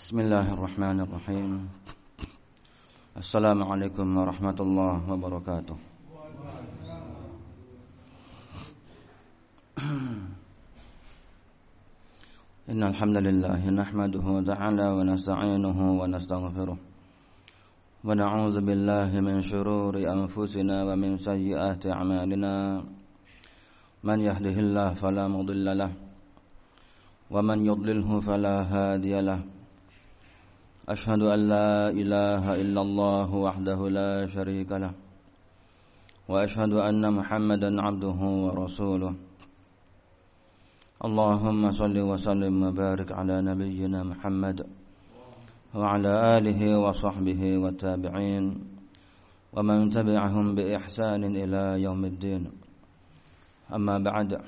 Bismillahirrahmanirrahim. Assalamualaikum warahmatullahi wabarakatuh. Innal hamdalillah nahmaduhu ta'ala wa nasta'inuhu wa nastaghfiruh. Wa na'udzu billahi min shururi anfusina wa min sayyiati a'malina. Man yahdihillahu fala mudilla lahu wa man yudlilhu fala hadiya lahu. أشهد أن لا إله إلا الله وحده لا شريك له وأشهد أن محمدا عبده ورسوله اللهم صل وسلم وبارك على نبينا محمد وعلى آله وصحبه والتابعين ومن تبعهم بإحسان إلى يوم الدين أما بعد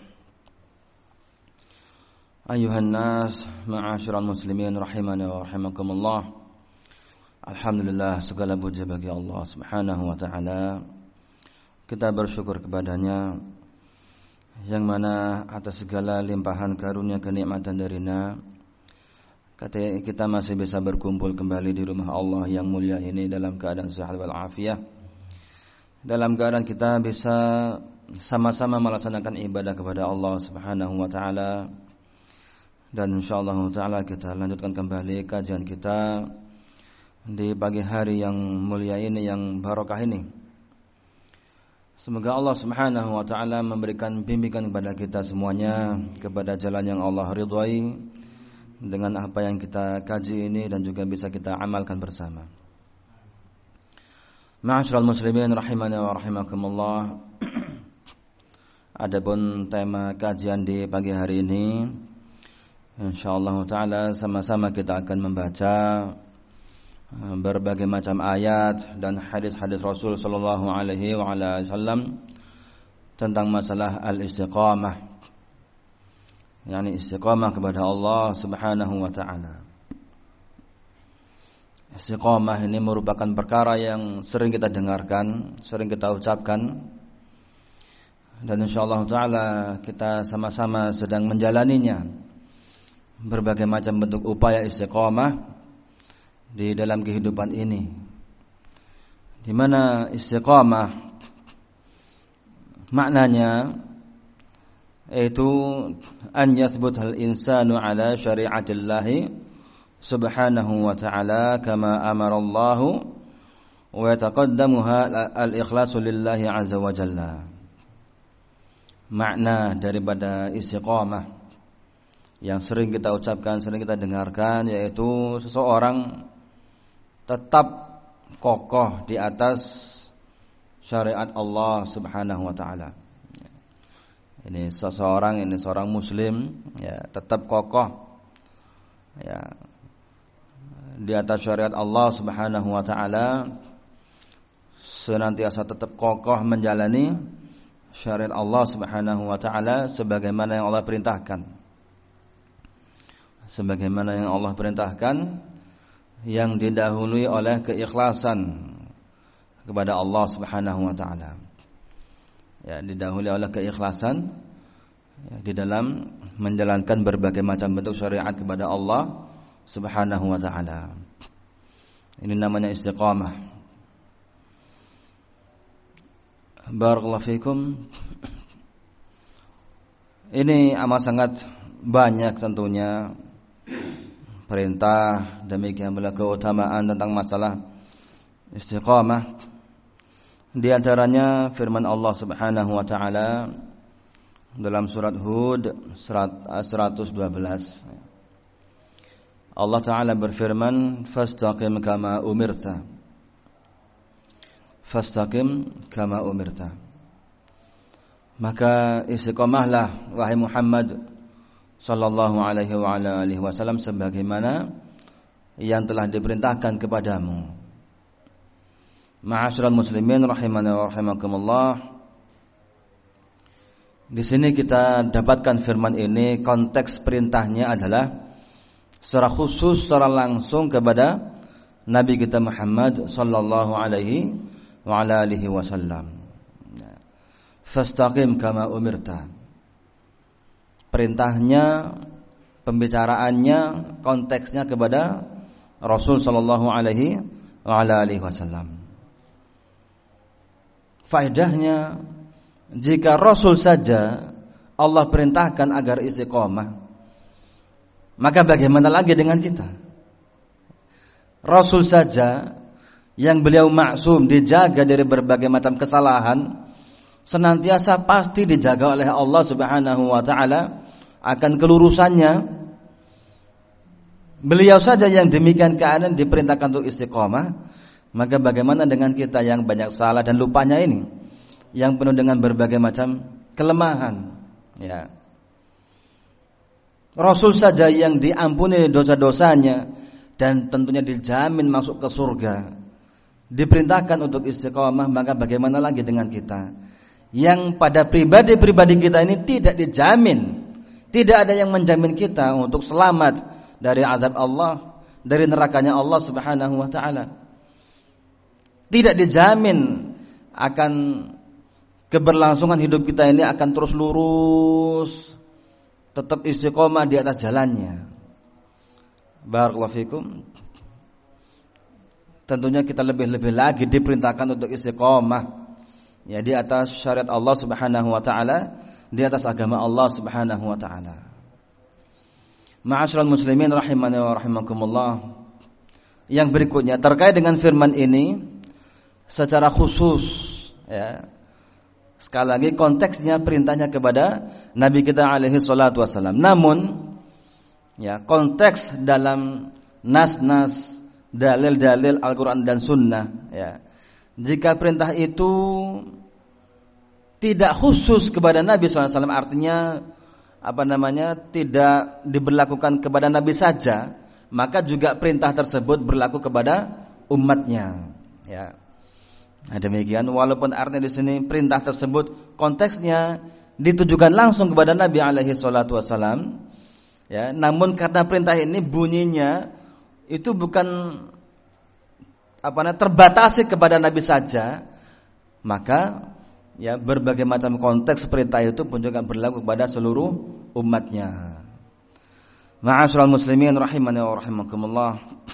أيها الناس معاشر المسلمين rahimani wa rahimakumullah. Alhamdulillah, segala puji bagi Allah Subhanahu wa taala. Kita bersyukur kepadanya yang mana atas segala limpahan karunia kenikmatan darinya kita masih bisa berkumpul kembali di rumah Allah yang mulia ini dalam keadaan sehat wal afiyah. Dalam keadaan kita bisa sama-sama melaksanakan ibadah kepada Allah Subhanahu wa taala. Dan insyaallah ta'ala kita lanjutkan kembali kajian kita di pagi hari yang mulia ini, yang barokah ini. Semoga Allah Subhanahu wa ta'ala memberikan bimbingan kepada kita semuanya kepada jalan yang Allah ridhai dengan apa yang kita kaji ini dan juga bisa kita amalkan bersama. Ma'asyiral muslimin rahimani wa rahimakumullah. Adapun tema kajian di pagi hari ini, insyaallah ta'ala sama-sama kita akan membaca berbagai macam ayat dan hadis-hadis Rasul sallallahu alaihi wasallam tentang masalah al-istiqamah, yakni istiqamah kepada Allah Subhanahu wa ta'ala. Istiqamah ini merupakan perkara yang sering kita dengarkan, sering kita ucapkan, dan insyaallah ta'ala kita sama-sama sedang menjalaninya. Berbagai macam bentuk upaya istiqamah di dalam kehidupan ini, di mana istiqamah maknanya yaitu an yathbutal insanu ala syari'atillahi subhanahu wa ta'ala kama amara Allah wa yataqaddamuha al-ikhlasu lillahi azza wa jalla. Makna daripada istiqamah yang sering kita ucapkan, sering kita dengarkan, yaitu seseorang tetap kokoh di atas syariat Allah Subhanahu wa ta'ala. Ini seorang muslim, ya, tetap kokoh, ya, di atas syariat Allah Subhanahu wa ta'ala, senantiasa tetap kokoh menjalani syariat Allah Subhanahu wa ta'ala sebagaimana yang Allah perintahkan. Sebagaimana yang Allah perintahkan, yang didahului oleh keikhlasan kepada Allah Subhanahu wa ta'ala. Ya, didahului oleh keikhlasan, ya, di dalam menjalankan berbagai macam bentuk syariat kepada Allah Subhanahu wa ta'ala. Ini namanya istiqamah. Barakallahu fikum. Ini amat sangat banyak tentunya perintah, demikian pula keutamaan tentang masalah istiqamah. Di antaranya firman Allah Subhanahu wa taala dalam surat Hud 112. Allah taala berfirman, "Fastaqim kama umirta." Fastaqim kama umirta. Maka istiqamahlah wahai Muhammad sallallahu alaihi wa ala alihi wasallam sebagaimana yang telah diperintahkan kepadamu. Ma'asyiral muslimin rahimani wa rahimakumullah. Di sini kita dapatkan firman ini, konteks perintahnya adalah secara khusus, secara langsung kepada Nabi kita Muhammad sallallahu alaihi wa ala alihi wasallam. Fastaqim kama umirta. Perintahnya, pembicaraannya, konteksnya kepada Rasul sallallahu alaihi wasallam. Faedahnya, jika Rasul saja Allah perintahkan agar istiqomah, maka bagaimana lagi dengan kita? Rasul saja yang beliau maksum, dijaga dari berbagai macam kesalahan, senantiasa pasti dijaga oleh Allah Subhanahu wa taala akan kelurusannya. Beliau saja yang demikian keadaan diperintahkan untuk istiqomah, maka bagaimana dengan kita yang banyak salah dan lupanya ini, yang penuh dengan berbagai macam kelemahan, ya. Rasul saja yang diampuni dosa-dosanya dan tentunya dijamin masuk ke surga, diperintahkan untuk istiqomah, maka bagaimana lagi dengan kita yang pada pribadi-pribadi kita ini tidak dijamin, tidak ada yang menjamin kita untuk selamat dari azab Allah, dari nerakanya Allah Subhanahu wa taala. Tidak dijamin akan keberlangsungan hidup kita ini akan terus lurus, tetap istiqomah di atas jalannya. Barakallahu fikum. Tentunya kita lebih-lebih lagi diperintahkan untuk istiqomah, ya, di atas syariat Allah Subhanahu wa taala, di atas agama Allah Subhanahu wa taala. Ma'asyiral muslimin rahimani wa rahimakumullah. Yang berikutnya terkait dengan firman ini secara khusus, ya. Sekali lagi konteksnya perintahnya kepada Nabi kita alaihi salatu wasallam. Namun, ya, konteks dalam nas-nas, dalil-dalil Al-Quran dan Sunnah, ya, jika perintah itu tidak khusus kepada Nabi SAW, artinya tidak diberlakukan kepada Nabi saja, maka juga perintah tersebut berlaku kepada umatnya, ya. Nah, demikian, walaupun artinya di sini perintah tersebut konteksnya ditujukan langsung kepada Nabi alaihi salatu wasallam, ya, namun karena perintah ini bunyinya itu bukan terbatasi kepada Nabi saja, maka, ya, berbagai macam konteks perintah itu pun juga berlaku kepada seluruh umatnya. Ma'asyiral muslimin rahimani wa rahimakumullah.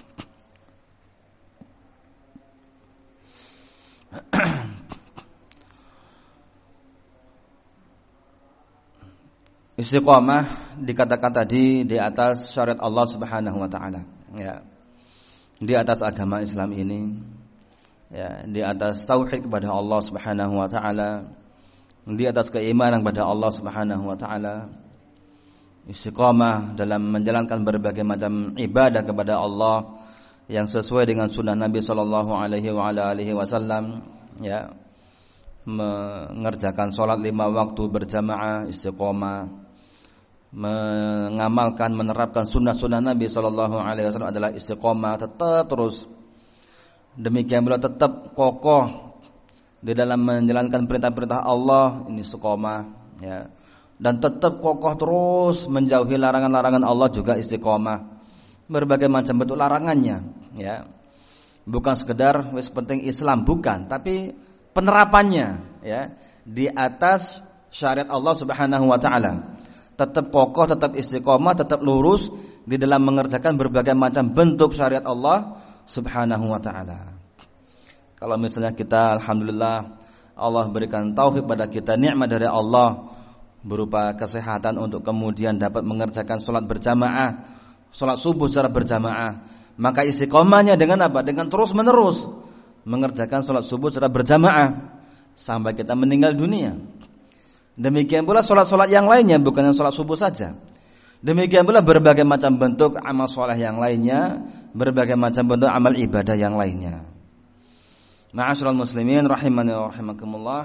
Istiqomah dikatakan tadi di atas syariat Allah Subhanahu wa taala, ya. Di atas agama Islam ini, ya, di atas tauhid kepada Allah Subhanahu wa taala, di atas keimanan kepada Allah Subhanahu wa taala. Istiqomah dalam menjalankan berbagai macam ibadah kepada Allah yang sesuai dengan sunnah Nabi sallallahu alaihi wasallam, ya. Mengerjakan salat 5 waktu berjamaah, istiqomah. Mengamalkan, menerapkan sunnah-sunnah Nabi sallallahu alaihi wasallam adalah istiqomah, tetap terus. Demikian pula tetap kokoh di dalam menjalankan perintah-perintah Allah, ini istiqomah, ya. Dan tetap kokoh terus menjauhi larangan-larangan Allah, juga istiqomah. Berbagai macam bentuk larangannya, ya. Bukan sekedar wis penting Islam, bukan, tapi penerapannya, ya, di atas syariat Allah Subhanahu wa taala. Tetap kokoh, tetap istiqomah, tetap lurus di dalam mengerjakan berbagai macam bentuk syariat Allah Subhanahu wa taala. Kalau misalnya kita, alhamdulillah, Allah berikan taufik pada kita, nikmat dari Allah berupa kesehatan untuk kemudian dapat mengerjakan salat berjamaah, salat subuh secara berjamaah, maka istiqomahnya dengan apa? Dengan terus-menerus mengerjakan salat subuh secara berjamaah sampai kita meninggal dunia. Demikian pula salat-salat yang lainnya, bukan yang salat subuh saja. Demikian pula berbagai macam bentuk amal saleh yang lainnya, berbagai macam bentuk amal ibadah yang lainnya. Ma'asyiral muslimin rahimani wa rahimakumullah.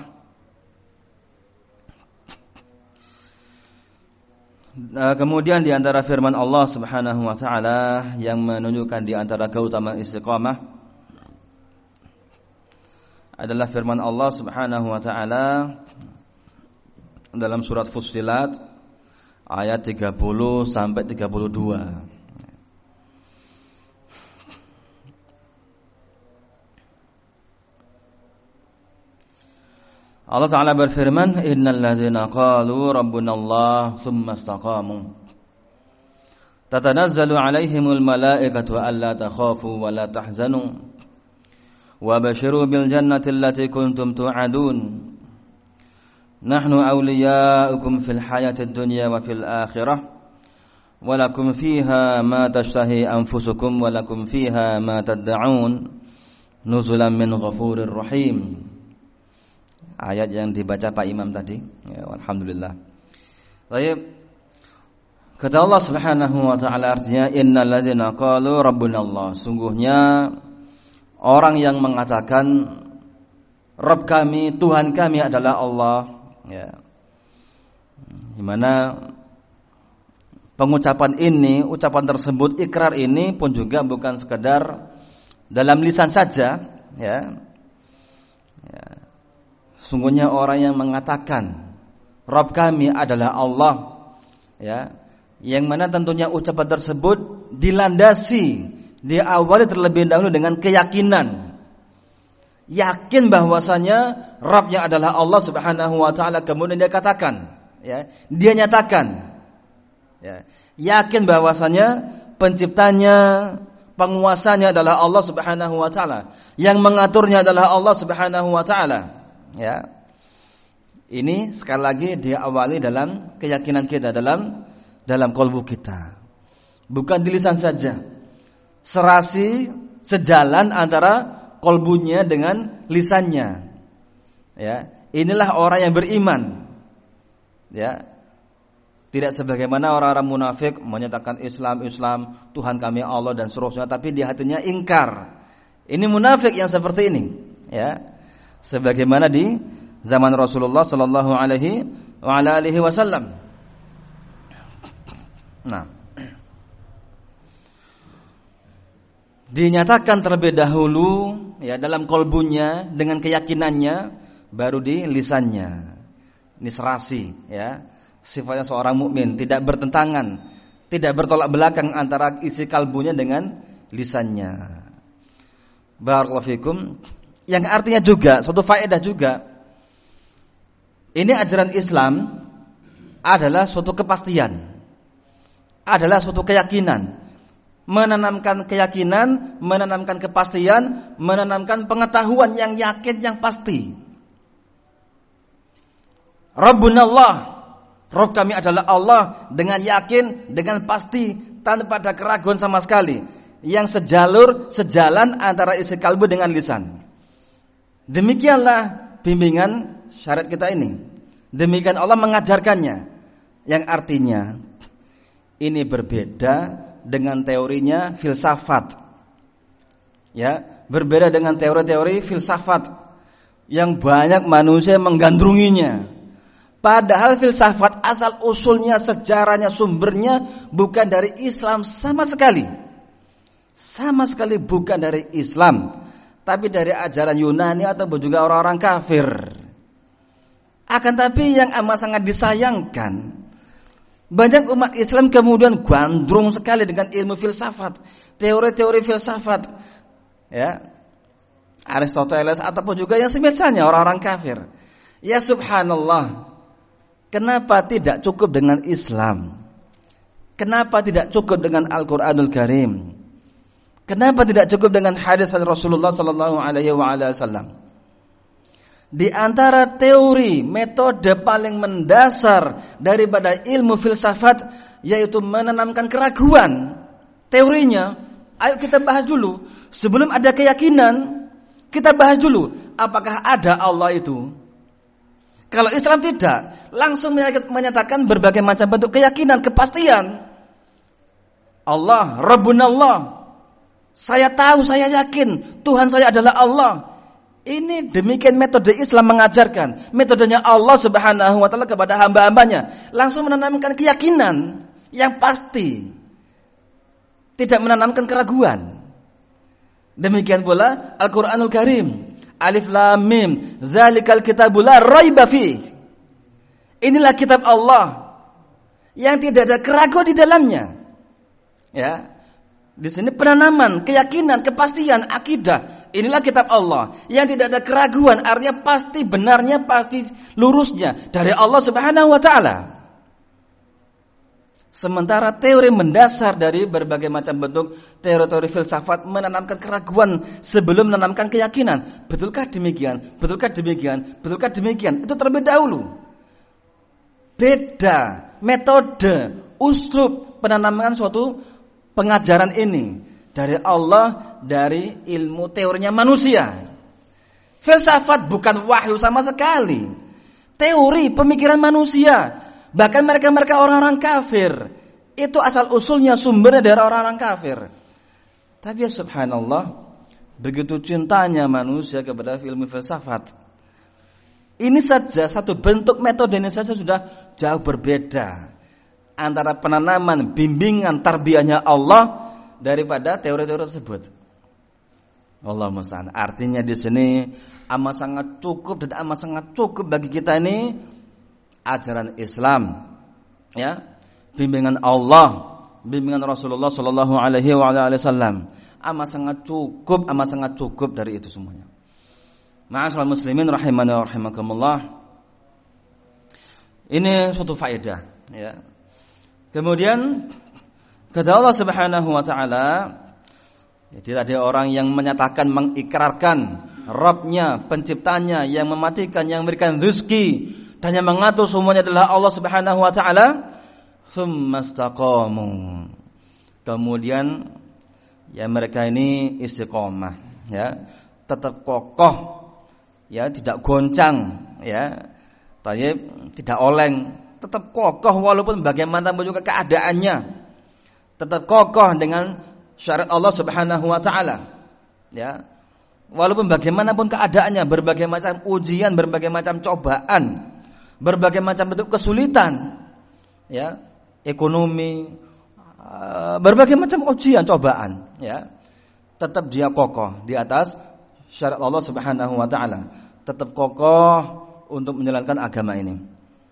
Kemudian di antara firman Allah Subhanahu wa taala yang menunjukkan di antara keutamaan istiqamah adalah firman Allah Subhanahu wa taala dalam surat Fussilat ayat 30 sampai 32. Allah Ta'ala berfirman, innal ladzina qalu rabbunallah tsumma istaqamu tatanazzalu 'alaihimul malaikatu alla takhafu wa la tahzanu wa basyiru bil jannati allati kuntum tu'adun nahnu awliya'ukum fil hayatid dunya wa fil akhirah wa lakum fiha ma tashtahi anfusukum wa lakum fiha ma tad'un nuzulan min ghafurir rahim. Ayat yang dibaca Pak Imam tadi, ya, alhamdulillah. Baik. Kata Allah Subhanahu wa taala artinya innal ladzina qalu rabbuna Allah. Sungguhnya orang yang mengatakan Rabb kami, Tuhan kami adalah Allah, ya. Di mana pengucapan ini, ucapan tersebut, ikrar ini pun juga bukan sekedar dalam lisan saja, ya. Ya. Sungguhnya orang yang mengatakan Rabb kami adalah Allah, ya, yang mana tentunya ucapan tersebut dilandasi, diawali terlebih dahulu dengan keyakinan, yakin bahwasanya Rabbnya adalah Allah Subhanahu wa taala, kemudian dia katakan, ya, dia nyatakan, ya, yakin bahwasanya penciptanya, penguasanya adalah Allah Subhanahu wa taala, yang mengaturnya adalah Allah Subhanahu wa taala. Ya, ini sekali lagi diawali dalam keyakinan kita, dalam kalbu kita, bukan di lisan saja. Serasi sejalan antara kalbunya dengan lisannya. Ya, inilah orang yang beriman. Ya, tidak sebagaimana orang-orang munafik menyatakan Islam, Tuhan kami Allah dan seterusnya, tapi di hatinya ingkar. Ini munafik yang seperti ini. Ya. Sebagaimana di zaman Rasulullah sallallahu alaihi wasallam. Nah, dinyatakan terlebih dahulu, ya, dalam kalbunya dengan keyakinannya, baru di lisannya. Ini serasi, ya. Sifatnya seorang mukmin tidak bertentangan, tidak bertolak belakang antara isi kalbunya dengan lisannya. Barakallahu fikum. Yang artinya juga, suatu faedah juga, ini ajaran Islam adalah suatu kepastian, adalah suatu keyakinan, menanamkan keyakinan, menanamkan kepastian, menanamkan pengetahuan yang yakin, yang pasti. Rabbuna Allah, Rabb kami adalah Allah, dengan yakin, dengan pasti, tanpa ada keraguan sama sekali, yang sejalan antara isi kalbu dengan lisan. Demikianlah bimbingan syariat kita ini. Demikian Allah mengajarkannya. Yang artinya ini berbeda dengan teorinya filsafat. Ya, berbeda dengan teori-teori filsafat yang banyak manusia menggandrunginya. Padahal filsafat asal usulnya, sejarahnya, sumbernya bukan dari Islam sama sekali. Sama sekali bukan dari Islam, tapi dari ajaran Yunani atau juga orang-orang kafir. Akan tapi yang amat sangat disayangkan, banyak umat Islam kemudian gandrung sekali dengan ilmu filsafat, teori-teori filsafat, ya, Aristoteles ataupun juga yang semisalnya orang-orang kafir. Ya subhanallah, kenapa tidak cukup dengan Islam? Kenapa tidak cukup dengan Al-Quranul Karim? Kenapa tidak cukup dengan hadis Rasulullah sallallahu alaihi wasallam? Di antara teori, metode paling mendasar daripada ilmu filsafat yaitu menanamkan keraguan. Teorinya, ayo kita bahas dulu. Sebelum ada keyakinan, kita bahas dulu apakah ada Allah itu. Kalau Islam tidak, langsung menyatakan berbagai macam bentuk keyakinan, kepastian. Allah, Rabbuna Allah. Saya tahu, saya yakin Tuhan saya adalah Allah. Ini demikian metode Islam mengajarkan. Metodenya Allah Subhanahu wa taala kepada hamba-hambanya. Langsung menanamkan keyakinan yang pasti. Tidak menanamkan keraguan. Demikian pula Al-Qur'anul Karim. Alif Lam Mim. Dzalikal kitabul la raiba fih. Inilah kitab Allah yang tidak ada keraguan di dalamnya. Ya. Di sini penanaman, keyakinan, kepastian, akidah. Inilah kitab Allah yang tidak ada keraguan, artinya pasti benarnya, pasti lurusnya dari Allah Subhanahu wa taala. Sementara teori mendasar dari berbagai macam bentuk teori-teori filsafat menanamkan keraguan sebelum menanamkan keyakinan. Betulkah demikian? Betulkah demikian? Betulkah demikian? Itu terlebih dahulu. Beda metode, uslub penanaman suatu pengajaran ini dari Allah, dari ilmu teorinya manusia. Filsafat bukan wahyu sama sekali. Teori pemikiran manusia. Bahkan mereka orang-orang kafir itu asal usulnya sumbernya dari orang-orang kafir. Tapi ya subhanallah, begitu cintanya manusia kepada ilmu filsafat. Ini saja satu bentuk metode ini saja sudah jauh berbeda antara penanaman bimbingan tarbiyahnya Allah daripada teori-teori tersebut. Allah musta'an. Artinya di sini amat sangat cukup dan amat sangat cukup bagi kita ini ajaran Islam, ya, bimbingan Allah, bimbingan Rasulullah Sallallahu Alaihi Wasallam, amat sangat cukup dari itu semuanya. Ma'asyiral muslimin rahimani wa rahimakumullah. Ini suatu faedah, ya. Kemudian kata Allah Subhanahu Wa Taala, tidak ada orang yang menyatakan mengikrarkan Rabbnya, penciptanya, yang mematikan, yang memberikan rezeki dan yang mengatur semuanya adalah Allah Subhanahu Wa Taala. Tsumastaqamu. Kemudian ya mereka ini istiqomah, ya, tetap kokoh, ya, tidak goncang, ya, tidak oleng, tetap kokoh walaupun bagaimanapun juga keadaannya, tetap kokoh dengan syariat Allah Subhanahu Wa Taala, ya, walaupun bagaimanapun keadaannya, berbagai macam ujian, berbagai macam cobaan, berbagai macam bentuk kesulitan, ya, ekonomi, berbagai macam ujian, cobaan, ya, tetap dia kokoh di atas syariat Allah Subhanahu Wa Taala, tetap kokoh untuk menjalankan agama ini.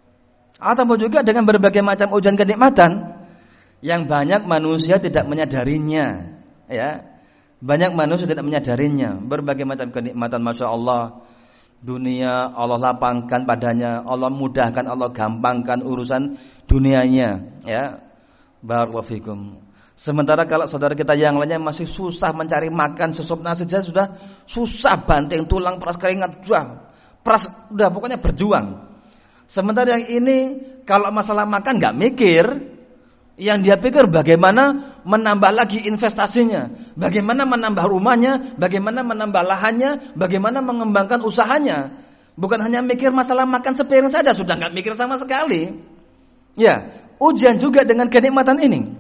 Atau juga dengan berbagai macam ujian kenikmatan yang banyak manusia tidak menyadarinya, ya, banyak manusia tidak menyadarinya. Berbagai macam kenikmatan, masya Allah, dunia Allah lapangkan padanya, Allah mudahkan, Allah gampangkan urusan dunianya, ya. Barakallahu fikum. Sementara kalau saudara kita yang lainnya masih susah mencari makan, sesuap nasi saja sudah susah, banting tulang, peras keringat, sudah pokoknya berjuang. Sementara yang ini kalau masalah makan nggak mikir, yang dia pikir bagaimana menambah lagi investasinya, bagaimana menambah rumahnya, bagaimana menambah lahannya, bagaimana mengembangkan usahanya. Bukan hanya mikir masalah makan sepiring saja, sudah nggak mikir sama sekali. Ya, ujian juga dengan kenikmatan ini.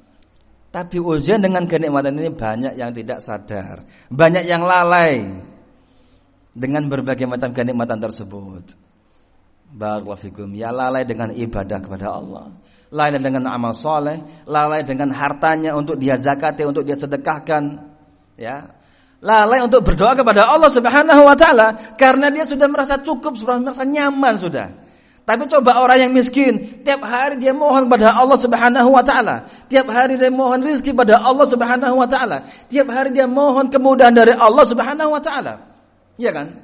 Tapi ujian dengan kenikmatan ini banyak yang tidak sadar, banyak yang lalai dengan berbagai macam kenikmatan tersebut. Barakallahu fikum. Ya, lalai dengan ibadah kepada Allah, lalai dengan amal soleh, lalai dengan hartanya untuk dia zakati, untuk dia sedekahkan, ya, lalai untuk berdoa kepada Allah Subhanahu Wa Taala karena dia sudah merasa cukup, sudah merasa nyaman sudah. Tapi coba orang yang miskin, tiap hari dia mohon kepada Allah Subhanahu Wa Taala, tiap hari dia mohon rezeki pada Allah Subhanahu Wa Taala, tiap hari dia mohon kemudahan dari Allah Subhanahu Wa Taala, iya kan?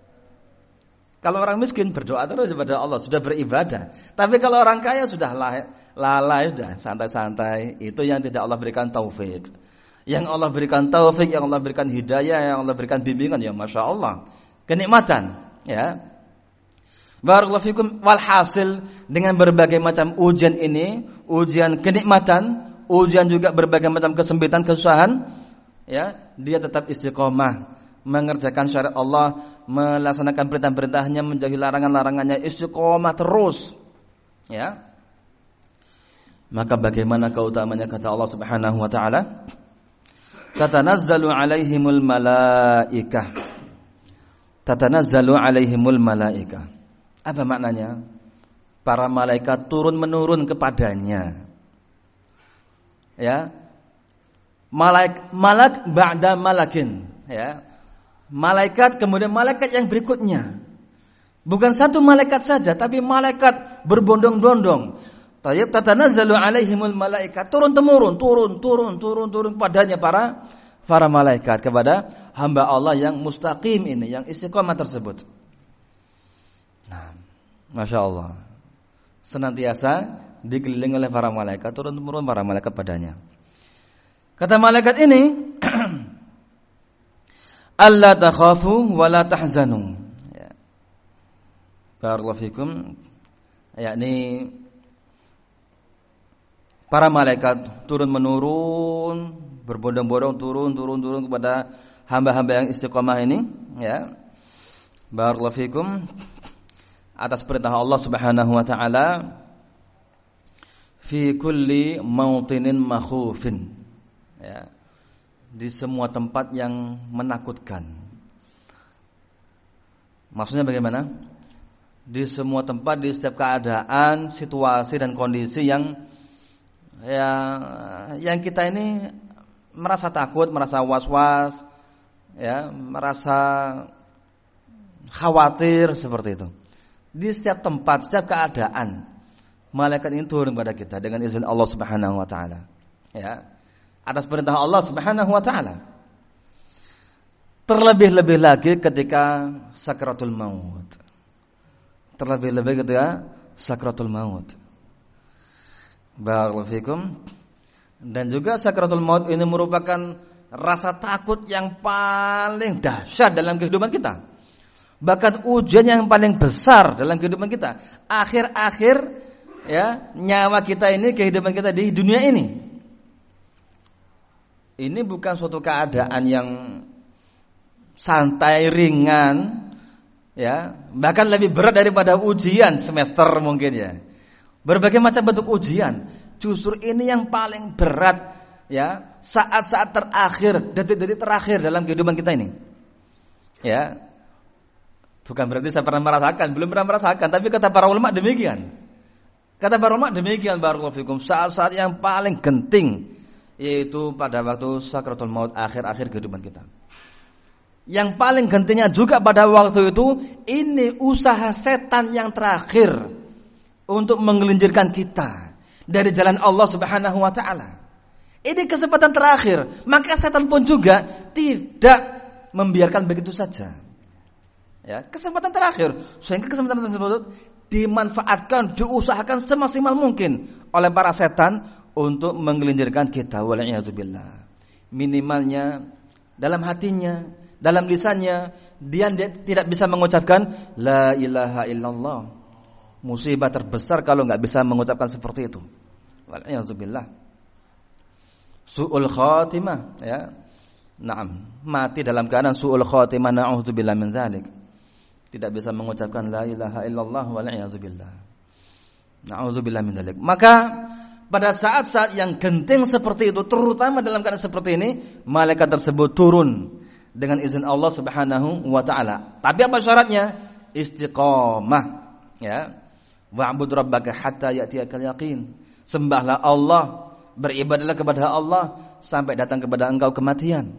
Kalau orang miskin berdoa terus kepada Allah, sudah beribadah. Tapi kalau orang kaya sudah lalai, sudah santai-santai. Itu yang tidak Allah berikan taufik. Yang Allah berikan taufik, yang Allah berikan hidayah, yang Allah berikan bimbingan, ya masya Allah, kenikmatan, ya. Barakallahu fikum. Walhasil dengan berbagai macam ujian ini, ujian kenikmatan, ujian juga berbagai macam kesempitan, kesusahan, ya, dia tetap istiqomah mengerjakan syariat Allah, melaksanakan perintah-perintahnya, menjauhi larangan-larangannya, istiqomah terus, ya. Maka bagaimana keutamanya kata Allah Subhanahu Wa Taala, tatanazzalu alaihimul malaikah. Tatanazzalu alaihimul malaikah. Apa maknanya? Para malaikat turun menurun kepadanya, ya. Malak ba'da malakin, ya. Malaikat kemudian malaikat yang berikutnya. Bukan satu malaikat saja, tapi malaikat berbondong-bondong. Tatanazzalu alaihimul malaikat, turun-temurun, turun padanya para malaikat kepada hamba Allah yang mustaqim ini, yang istiqomah tersebut. Nah, masya Allah, senantiasa dikelilingi oleh para malaikat, turun-temurun para malaikat padanya. Kata malaikat ini, alla takhafu wa la tahzanu. Ya. Barakallahu fikum. Yakni para malaikat turun menurun, berbondong-bondong turun kepada hamba-hamba yang istiqomah ini, ya. Barakallahu fikum, atas perintah Allah Subhanahu wa taala, fi kulli mautinin makhufin. Ya. Di semua tempat yang menakutkan. Maksudnya bagaimana? Di semua tempat, di setiap keadaan, situasi dan kondisi yang kita ini merasa takut, merasa was-was, ya, merasa khawatir seperti itu. Di setiap tempat, setiap keadaan, malaikat ini turun kepada kita dengan izin Allah Subhanahu wa taala. Ya. Atas perintah Allah Subhanahu wa taala. Terlebih-lebih lagi ketika sakratul maut. Terlebih-lebih ketika sakratul maut. Barakallahu fikum. Dan juga sakratul maut ini merupakan rasa takut yang paling dahsyat dalam kehidupan kita. Bahkan ujian yang paling besar dalam kehidupan kita. Akhir-akhir ya, nyawa kita ini, kehidupan kita di dunia ini. Ini bukan suatu keadaan yang santai, ringan, ya, bahkan lebih berat daripada ujian semester mungkin ya. Berbagai macam bentuk ujian, justru ini yang paling berat, ya, saat-saat terakhir, detik-detik terakhir dalam kehidupan kita ini. Ya. Bukan berarti saya pernah merasakan, belum pernah merasakan, tapi kata para ulama demikian. Kata para ulama demikian, barakallahu fikum, saat-saat yang paling genting, yaitu pada waktu sakratul maut, akhir-akhir kehidupan kita. Yang paling gentingnya juga pada waktu itu, ini usaha setan yang terakhir untuk menggelincirkan kita dari jalan Allah Subhanahu wa taala. Ini kesempatan terakhir, maka setan pun juga tidak membiarkan begitu saja. Ya, kesempatan terakhir, sehingga kesempatan tersebut dimanfaatkan, diusahakan semaksimal mungkin oleh para setan untuk menggelincirkan kita, wal'iyadzubillah. Minimalnya dalam hatinya, dalam lisannya, dia tidak bisa mengucapkan la ilaha illallah. Musibah terbesar kalau enggak bisa mengucapkan seperti itu. Wal'iyadzubillah. Su'ul khatimah, ya. Naam, mati dalam keadaan su'ul khatimah, na'udzubillah min dzalik. Tidak bisa mengucapkan la ilaha illallah, wal'iyadzubillah. Na'udzubillah min dzalik. Maka pada saat-saat yang genting seperti itu, terutama dalam keadaan seperti ini, malaikat tersebut turun dengan izin Allah Subhanahu wa taala. Tapi apa syaratnya? Istiqamah, ya. Wa'bud rabbaka hatta ya'tiyakal yaqin. Sembahlah Allah, beribadahlah kepada Allah sampai datang kepada engkau kematian.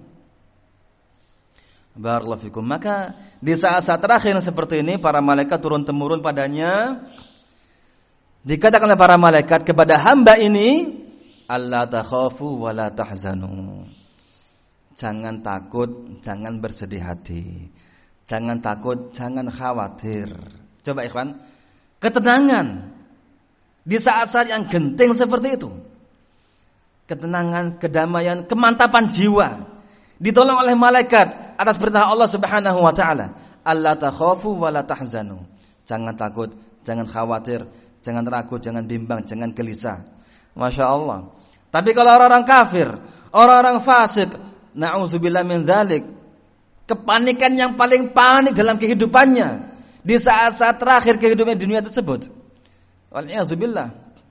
Barakallahu fikum. Maka di saat-saat terakhir seperti ini, para malaikat turun temurun padanya. Dikatakan oleh para malaikat kepada hamba ini, alla takhafu wa la tahzanu. Jangan takut, jangan bersedih hati. Jangan takut, jangan khawatir. Coba ikhwan, ketenangan di saat-saat yang genting seperti itu. Ketenangan, kedamaian, kemantapan jiwa ditolong oleh malaikat atas perintah Allah Subhanahu wa taala. Alla takhafu wa la tahzanu. Jangan takut, jangan khawatir, jangan ragu, jangan bimbang, jangan gelisah. Masya Allah. Tapi kalau orang-orang kafir, orang-orang fasik, na'udzubillah min dzalik, kepanikan yang paling panik dalam kehidupannya di saat-saat terakhir kehidupan dunia tersebut. Wal'iyadzubillah.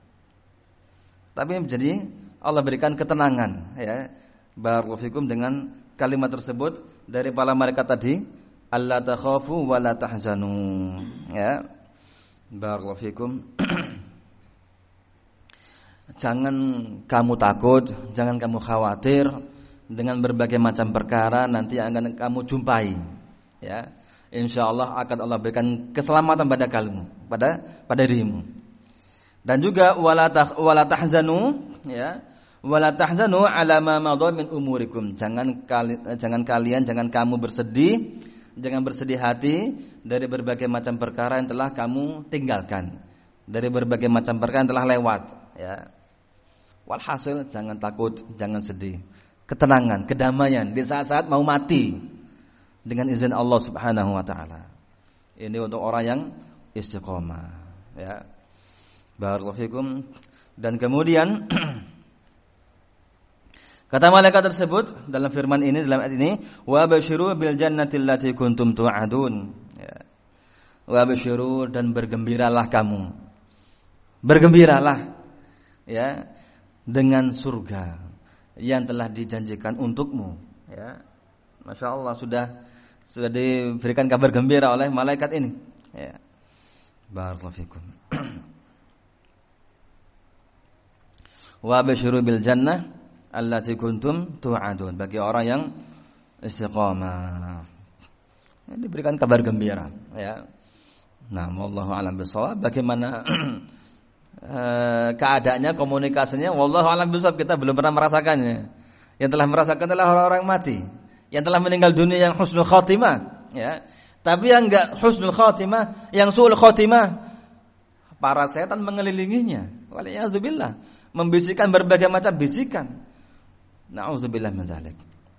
Tapi jadi Allah berikan ketenangan, ya. Barakallahu fikum dengan kalimat tersebut dari para malaikat tadi, alla takhafu wa la tahzanu, ya. Barakallahu fikum. Jangan kamu takut, jangan kamu khawatir dengan berbagai macam perkara nanti yang akan kamu jumpai, ya. Insyaallah akan Allah berikan keselamatan pada kamu, pada dirimu. Dan juga wala tahzanu, ya. Wala tahzanu ala ma madha min umurikum. Jangan kamu bersedih, jangan bersedih hati dari berbagai macam perkara yang telah kamu tinggalkan. dari berbagai macam perkara yang telah lewat, ya. Walhasil jangan takut, jangan sedih. Ketenangan, kedamaian di saat-saat mau mati dengan izin Allah Subhanahu wa taala. Ini untuk orang yang istiqomah, ya. Barakallahu fikum. Dan kemudian kata malaikat tersebut dalam firman ini, dalam ayat ini, wa basyiru bil jannati allati kuntum tu'adun. Ya. Wa basyiru, dan bergembiralah kamu. Bergembiralah, ya, dengan surga yang telah dijanjikan untukmu, ya. Masya Allah, sudah diberikan kabar gembira oleh malaikat ini, ya. Barakallahu fikum. Wa basyiru bil jannah allati kuntum tu'adun, bagi orang yang istiqamah, ya, diberikan kabar gembira, ya. Nah, wallahu a'lam bishawab. Bagaimana keadaannya, komunikasinya, wallahu a'lam bishawab, kita belum pernah merasakannya. Yang telah merasakan adalah orang-orang mati, yang telah meninggal dunia yang husnul khatimah, ya. Tapi yang enggak husnul khatimah, yang su'ul khatimah, para setan mengelilinginya, waliyadzubillah, membisikkan berbagai macam bisikan. Na'udzubillah min dzalik.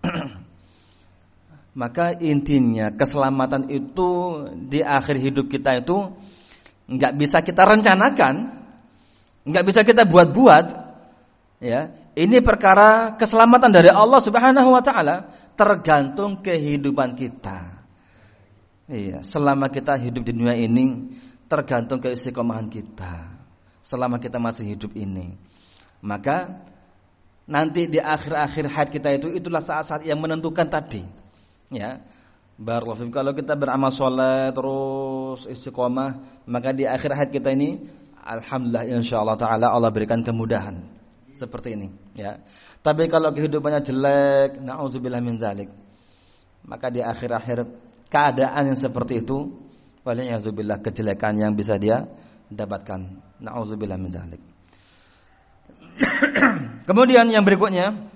Maka intinya keselamatan itu di akhir hidup kita itu enggak bisa kita rencanakan, enggak bisa kita buat-buat, ya. Ini perkara keselamatan dari Allah Subhanahu wa taala, tergantung kehidupan kita. Iya, selama kita hidup di dunia ini tergantung keistiqomahan kita. Selama kita masih hidup ini, maka nanti di akhir-akhir hayat kita itulah saat-saat yang menentukan tadi, ya. Barakallahu fikum. Kalau kita beramal soleh terus istiqomah, maka di akhir hayat kita ini alhamdulillah insyaallah taala Allah berikan kemudahan seperti ini, ya. Tapi kalau kehidupannya jelek, naudzubillah min dzalik, maka di akhir-akhir keadaan yang seperti itu, waliyadzubillah, kejelekan yang bisa dia dapatkan. Naudzubillah min dzalik. Kemudian yang berikutnya,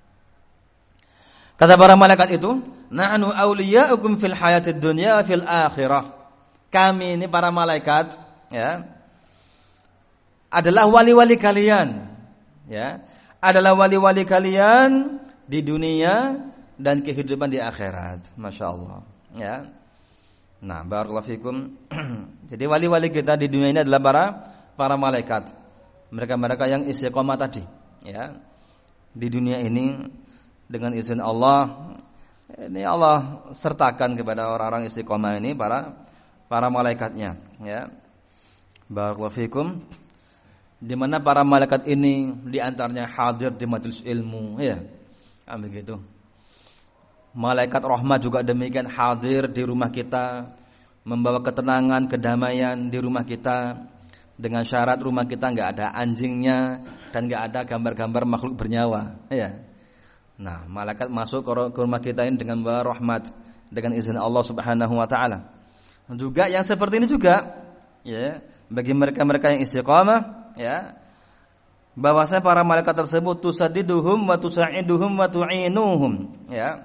kata para malaikat itu, nahnu awliya'ukum fil hayatid dunya wa fil akhirah. Kami ini para malaikat, ya, adalah wali-wali kalian, ya. Adalah wali-wali kalian di dunia dan kehidupan di akhirat. Masya Allah, ya. Nah, barakallahu fikum. Jadi wali-wali kita di dunia ini adalah para malaikat. Mereka-mereka yang istiqomah tadi, ya. Di dunia ini dengan izin Allah, ini Allah sertakan kepada orang-orang istiqomah ini para malaikatnya, ya. Barakallahu fikum. Di mana para malaikat ini di antaranya hadir di majelis ilmu, ya. Begitu. Malaikat rahmat juga demikian hadir di rumah kita, membawa ketenangan, kedamaian di rumah kita, dengan syarat rumah kita enggak ada anjingnya dan enggak ada gambar-gambar makhluk bernyawa, ya. Nah, malaikat masuk ke rumah kita ini dengan membawa rahmat, dengan izin Allah Subhanahu wa taala. Juga yang seperti ini juga, ya, bagi mereka-mereka yang istiqamah, ya, bahwasanya para malaikat tersebut tusaddiduhum wa tusaiduhum wa tu'inuhum, ya.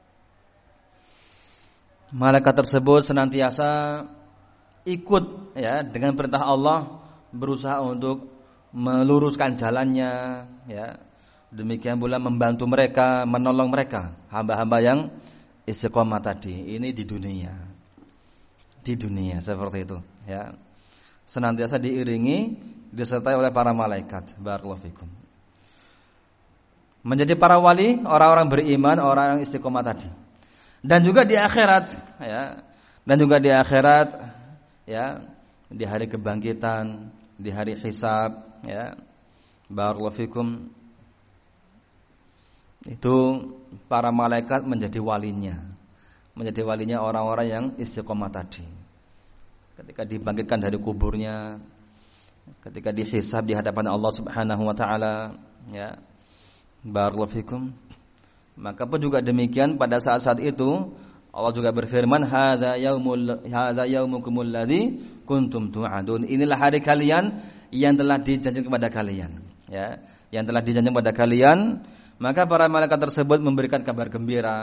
Malaikat tersebut senantiasa ikut, ya, dengan perintah Allah, berusaha untuk meluruskan jalannya, ya. Demikian pula membantu mereka, menolong mereka, hamba-hamba yang istiqomah tadi. Ini di dunia. Di dunia seperti itu, ya. Senantiasa diiringi, disertai oleh para malaikat. Barakallahu fikum. Menjadi para wali, orang-orang beriman, orang yang istiqomah tadi. Dan juga di akhirat, ya. Dan juga di akhirat, ya, di hari kebangkitan, di hari hisab, ya. Barakallahu fikum. Itu para malaikat menjadi walinya. Menjadi walinya orang-orang yang istiqomah tadi. Ketika dibangkitkan dari kuburnya, ketika dihisab di hadapan Allah Subhanahu wa taala, ya. Barakallahu fikum. Maka pun juga demikian pada saat-saat itu Allah juga berfirman, hadza yaumukumul ladzi kuntum tu'adun. Inilah hari kalian yang telah dijanjikan kepada kalian, ya. Yang telah dijanjikan kepada kalian. Maka para malaikat tersebut memberikan kabar gembira,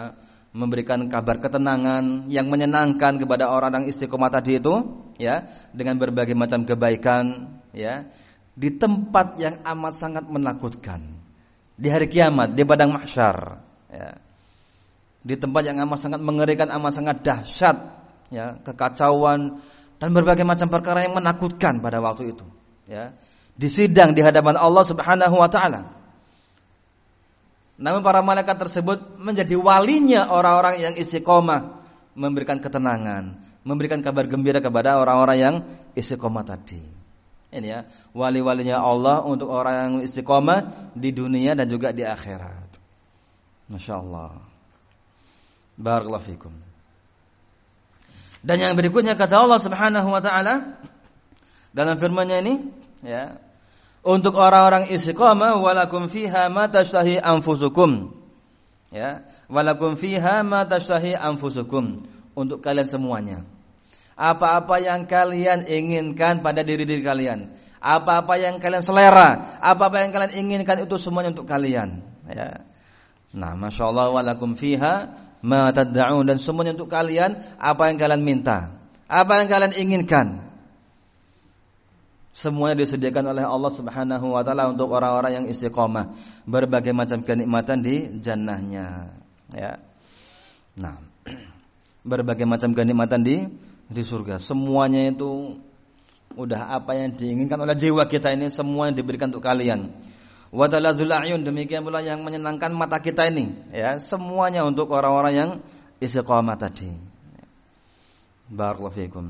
memberikan kabar ketenangan yang menyenangkan kepada orang yang istiqomah tadi itu, ya, dengan berbagai macam kebaikan, ya, di tempat yang amat sangat menakutkan, di hari kiamat, di padang mahsyar, ya, di tempat yang amat sangat mengerikan, amat sangat dahsyat, ya, kekacauan dan berbagai macam perkara yang menakutkan pada waktu itu, ya, di sidang di hadapan Allah Subhanahu wa taala. Namun para malaikat tersebut menjadi walinya orang-orang yang istiqomah, memberikan ketenangan, memberikan kabar gembira kepada orang-orang yang istiqomah tadi. Ini ya, wali-walinya Allah untuk orang yang istiqomah di dunia dan juga di akhirat. Masya Allah. Barakallahu fikum. Dan yang berikutnya kata Allah Subhanahu wa taala dalam firman-Nya ini, ya, untuk orang-orang istiqamah, walakum fiha ma tashtahi anfusukum. Ya, walakum fiha ma tashtahi anfusukum. Untuk kalian semuanya. Apa-apa yang kalian inginkan pada diri-diri kalian, apa-apa yang kalian selera, apa-apa yang kalian inginkan itu semuanya untuk kalian, ya. Nah, masyaallah, walakum fiha ma tad'un, dan semuanya untuk kalian, apa yang kalian minta, apa yang kalian inginkan. Semuanya disediakan oleh Allah Subhanahu wa taala untuk orang-orang yang istiqomah, berbagai macam kenikmatan di jannahnya, ya. Nah, berbagai macam kenikmatan di surga. Semuanya itu udah apa yang diinginkan oleh jiwa kita ini, semua yang diberikan untuk kalian. Wa talazul a'yun, demikian pula yang menyenangkan mata kita ini, ya, semuanya untuk orang-orang yang istiqomah tadi. Barakallahu fikum.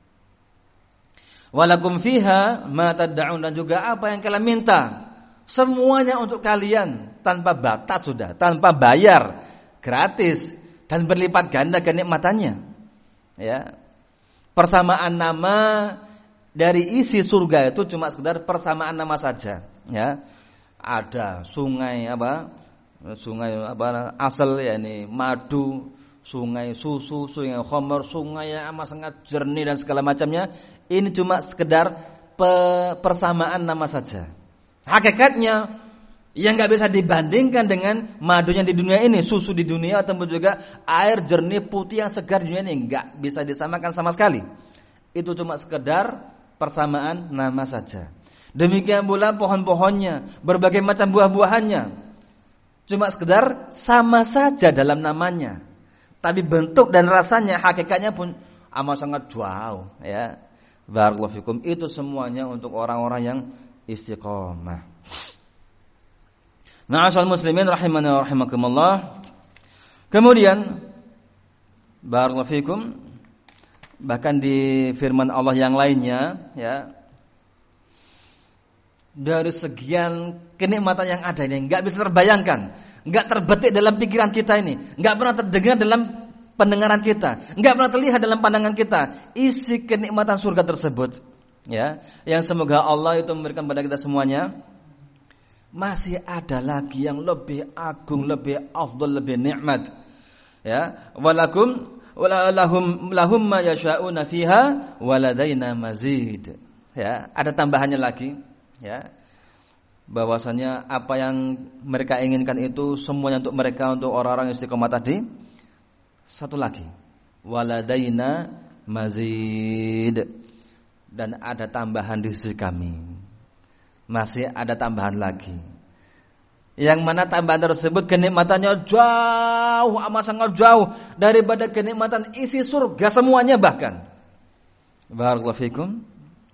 Walakum fiha ma tad'un, dan juga apa yang kalian minta, semuanya untuk kalian, tanpa batas sudah, tanpa bayar, gratis dan berlipat ganda kenikmatannya. Ya. Persamaan nama dari isi surga itu cuma sekedar persamaan nama saja, ya. Ada sungai asal, yakni madu, sungai susu, sungai khamar, sungai yang amat sangat jernih dan segala macamnya. Ini cuma sekedar persamaan nama saja. Hakikatnya yang nggak bisa dibandingkan dengan madunya di dunia ini, susu di dunia ataupun juga air jernih putih yang segar di dunia ini, nggak bisa disamakan sama sekali. Itu cuma sekedar persamaan nama saja. Demikian pula pohon-pohonnya, berbagai macam buah-buahannya, cuma sekedar sama saja dalam namanya. Tapi bentuk dan rasanya, hakikatnya pun amat sangat jauh, ya. Barakallahu fikum. Itu semuanya untuk orang-orang yang istiqomah. Ma'asyiral muslimin rahimani wa rahimakumullah. Kemudian barakallahu fikum, bahkan di firman Allah yang lainnya, ya, dari sekian kenikmatan yang ada ini enggak bisa terbayangkan, enggak terbetik dalam pikiran kita ini, enggak pernah terdengar dalam pendengaran kita, enggak pernah terlihat dalam pandangan kita isi kenikmatan surga tersebut, ya, yang semoga Allah itu memberikan pada kita semuanya. Masih ada lagi yang lebih agung, lebih afdal, lebih nikmat, ya. Lahum ma yasha'una fiha waladaina mazid, ya. Ada tambahannya lagi, ya, bahwasanya apa yang mereka inginkan itu semuanya untuk mereka, untuk orang-orang istiqomah tadi. Satu lagi, waladaina mazid, dan ada tambahan di sisi kami. Masih ada tambahan lagi, yang mana tambahan tersebut kenikmatannya jauh, amat sangat jauh daripada kenikmatan isi surga semuanya bahkan. Barakallahu fikum.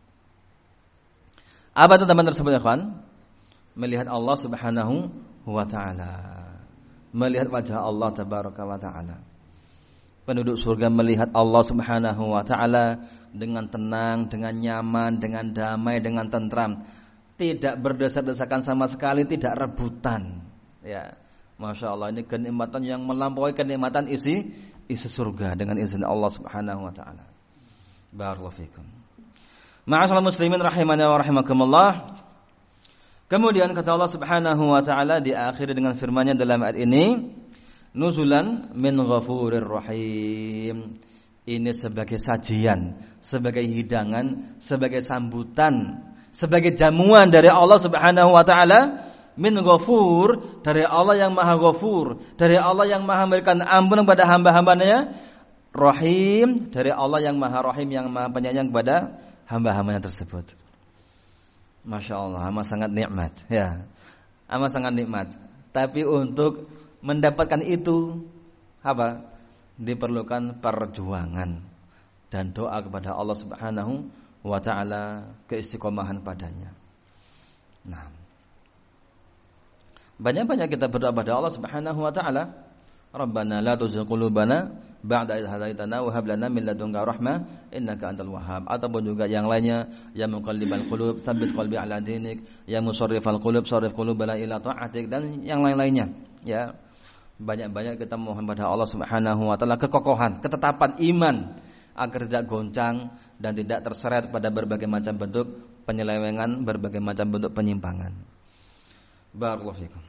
Apa itu tambahan tersebut, ya kawan? Melihat Allah Subhanahu wa taala, melihat wajah Allah tabaraka wa taala. Penduduk surga melihat Allah Subhanahu wa taala dengan tenang, dengan nyaman, dengan damai, dengan tentram, tidak berdesak-desakan sama sekali, tidak rebutan, ya. Masya Allah, ini kenikmatan yang melampaui kenikmatan isi surga dengan izin Allah Subhanahu wa taala. Barakallahu fikum. Ma'asyiral muslimin rahimani wa rahimakumullah. Kemudian kata Allah Subhanahu wa taala di akhir dengan firman-Nya dalam ayat ini, nuzulan min ghafurir rahim. Ini sebagai sajian, sebagai hidangan, sebagai sambutan, sebagai jamuan dari Allah Subhanahu wa taala, min ghafur, dari Allah yang Maha Ghafur, dari Allah yang Maha memberikan ampun kepada hamba-hambanya, Rahim, dari Allah yang Maha Rahim, yang Maha penyayang kepada hamba-hambanya tersebut. Masya Allah, amat sangat nikmat, ya, amat sangat nikmat. Tapi untuk mendapatkan itu apa? Diperlukan perjuangan dan doa kepada Allah Subhanahu wa taala, keistiqomahan padanya. Nah, banyak-banyak kita berdoa kepada Allah Subhanahu wa taala, Rabbana la tuzigh qulubana ba'da idh hadaitana wa hab lana min ladunka rahmah innaka antal wahhab. Ataupun juga yang lainnya, ya muqallibal qulub tsabbit qalbi ala dinik, ya musarrifal qulub sarrif qulubana ila ta'atik, dan yang lain-lainnya. Ya, banyak-banyak kita mohon pada Allah Subhanahu wa taala kekokohan, ketetapan iman agar tidak goncang dan tidak terseret pada berbagai macam bentuk penyelewengan, berbagai macam bentuk penyimpangan. Barakallahu fikum.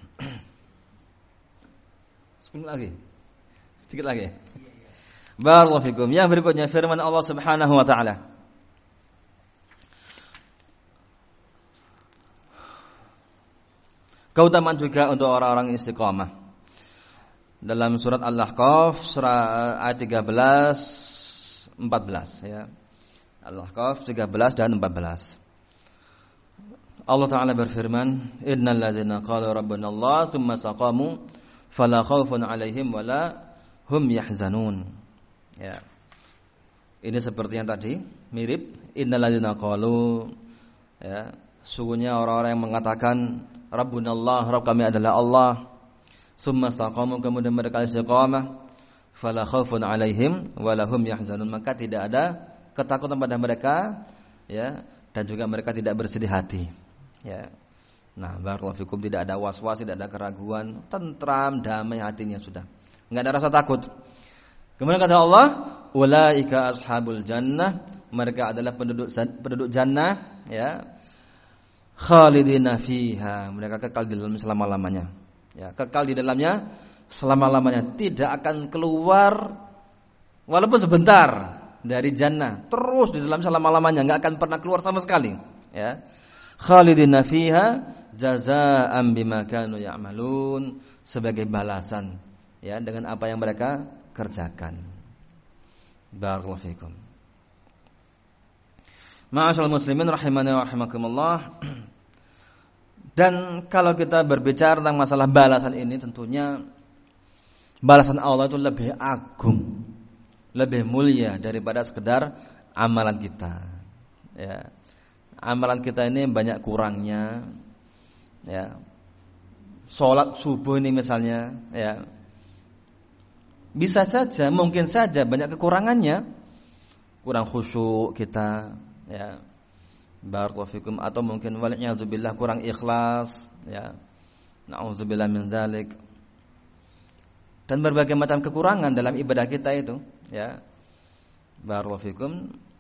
Sedikit lagi. Barakallahu fikum. Yang berikutnya firman Allah Subhanahu wa taala. Keutamaan juga untuk orang-orang istiqamah. Dalam surat Al-Ahqaf surah ayat 13 14 ya. Al-Ahqaf 13 dan 14. Allah Ta'ala berfirman, innal ladzina qalu rabbuna Allah tsumma istaqamu fala khaufun 'alaihim wala hum yahzanun. Ya. Ini seperti yang tadi, mirip innal ladzina qalu, ya, sungguhnya orang-orang yang mengatakan rabbuna Allah, Rabb kami adalah Allah, tsumma istaqamu, kemudian mereka istiqamah, fala khaufun 'alaihim wala hum yahzanun, maka tidak ada ketakutan pada mereka, ya, dan juga mereka tidak bersedih hati. Ya. Nah, barakallahu fikum, tidak ada was-was, tidak ada keraguan, tentram, damai hatinya sudah. Enggak ada rasa takut. Kemudian kata Allah, ulaika ashabul jannah, mereka adalah penduduk jannah, ya. Khalidina fiha, mereka kekal di dalam selama-lamanya. Ya, kekal di dalamnya selama-lamanya, tidak akan keluar walaupun sebentar dari jannah, terus di dalam selama-lamanya, enggak akan pernah keluar sama sekali, ya. Khalidina fiha jazaa'an bima kanu ya'malun, sebagai balasan, ya, dengan apa yang mereka kerjakan. Barakallahu fikum. Ma'asyiral muslimin rahimani wa rahimakumullah. Dan kalau kita berbicara tentang masalah balasan ini, tentunya balasan Allah itu lebih agung, lebih mulia daripada sekedar amalan kita. Ya. Amalan kita ini banyak kurangnya, ya. Salat subuh ini misalnya, ya, bisa saja, mungkin saja banyak kekurangannya, kurang khusyuk kita, ya, barakallahu fikum, atau mungkin wal'iyadzubillah kurang ikhlas, ya, na'udzubillah min dzalik, dan berbagai macam kekurangan dalam ibadah kita itu, ya, barakallahu fikum.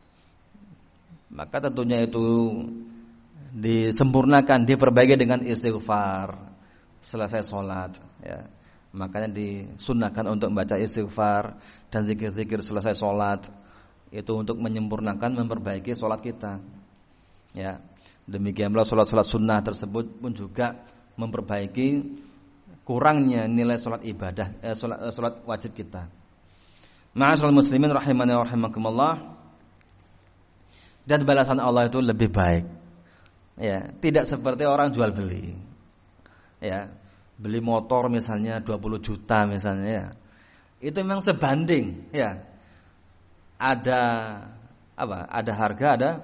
Maka tentunya itu disempurnakan, diperbaiki dengan istighfar selesai sholat, ya. Makanya disunnahkan untuk membaca istighfar dan zikir-zikir selesai sholat, itu untuk menyempurnakan, memperbaiki sholat kita, ya. Demikian pula sholat-sholat sunnah tersebut pun juga memperbaiki kurangnya nilai sholat ibadah, sholat wajib kita. Ma'asyiral muslimin rahimani wa rahimakumullah. Dan balasan Allah itu lebih baik, ya, tidak seperti orang jual beli, ya, beli motor misalnya 20 juta misalnya, ya, itu memang sebanding, ya, ada apa, ada harga,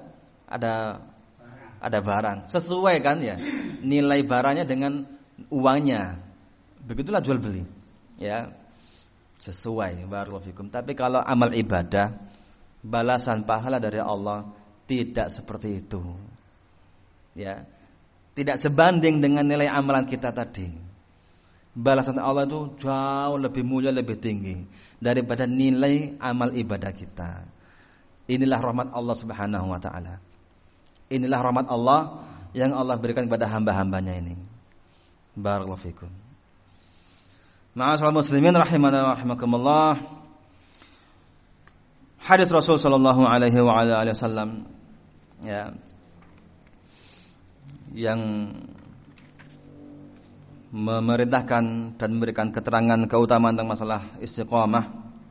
ada barang, sesuai kan, ya, nilai barangnya dengan uangnya, begitulah jual beli, ya, sesuai. Barakallahu fikum. Tapi kalau amal ibadah, balasan pahala dari Allah tidak seperti itu, ya, tidak sebanding dengan nilai amalan kita tadi. Balasan Allah itu jauh lebih mulia, lebih tinggi daripada nilai amal ibadah kita. Inilah rahmat Allah Subhanahu wa taala. Inilah rahmat Allah yang Allah berikan kepada hamba-hambanya ini. Barakallahu fikum. Ma'asyiral muslimin rahimani wa rahimakumullah. Hadis Rasul sallallahu alaihi wa ala alihi wasallam, ya, yang memerintahkan dan memberikan keterangan keutamaan tentang masalah istiqamah.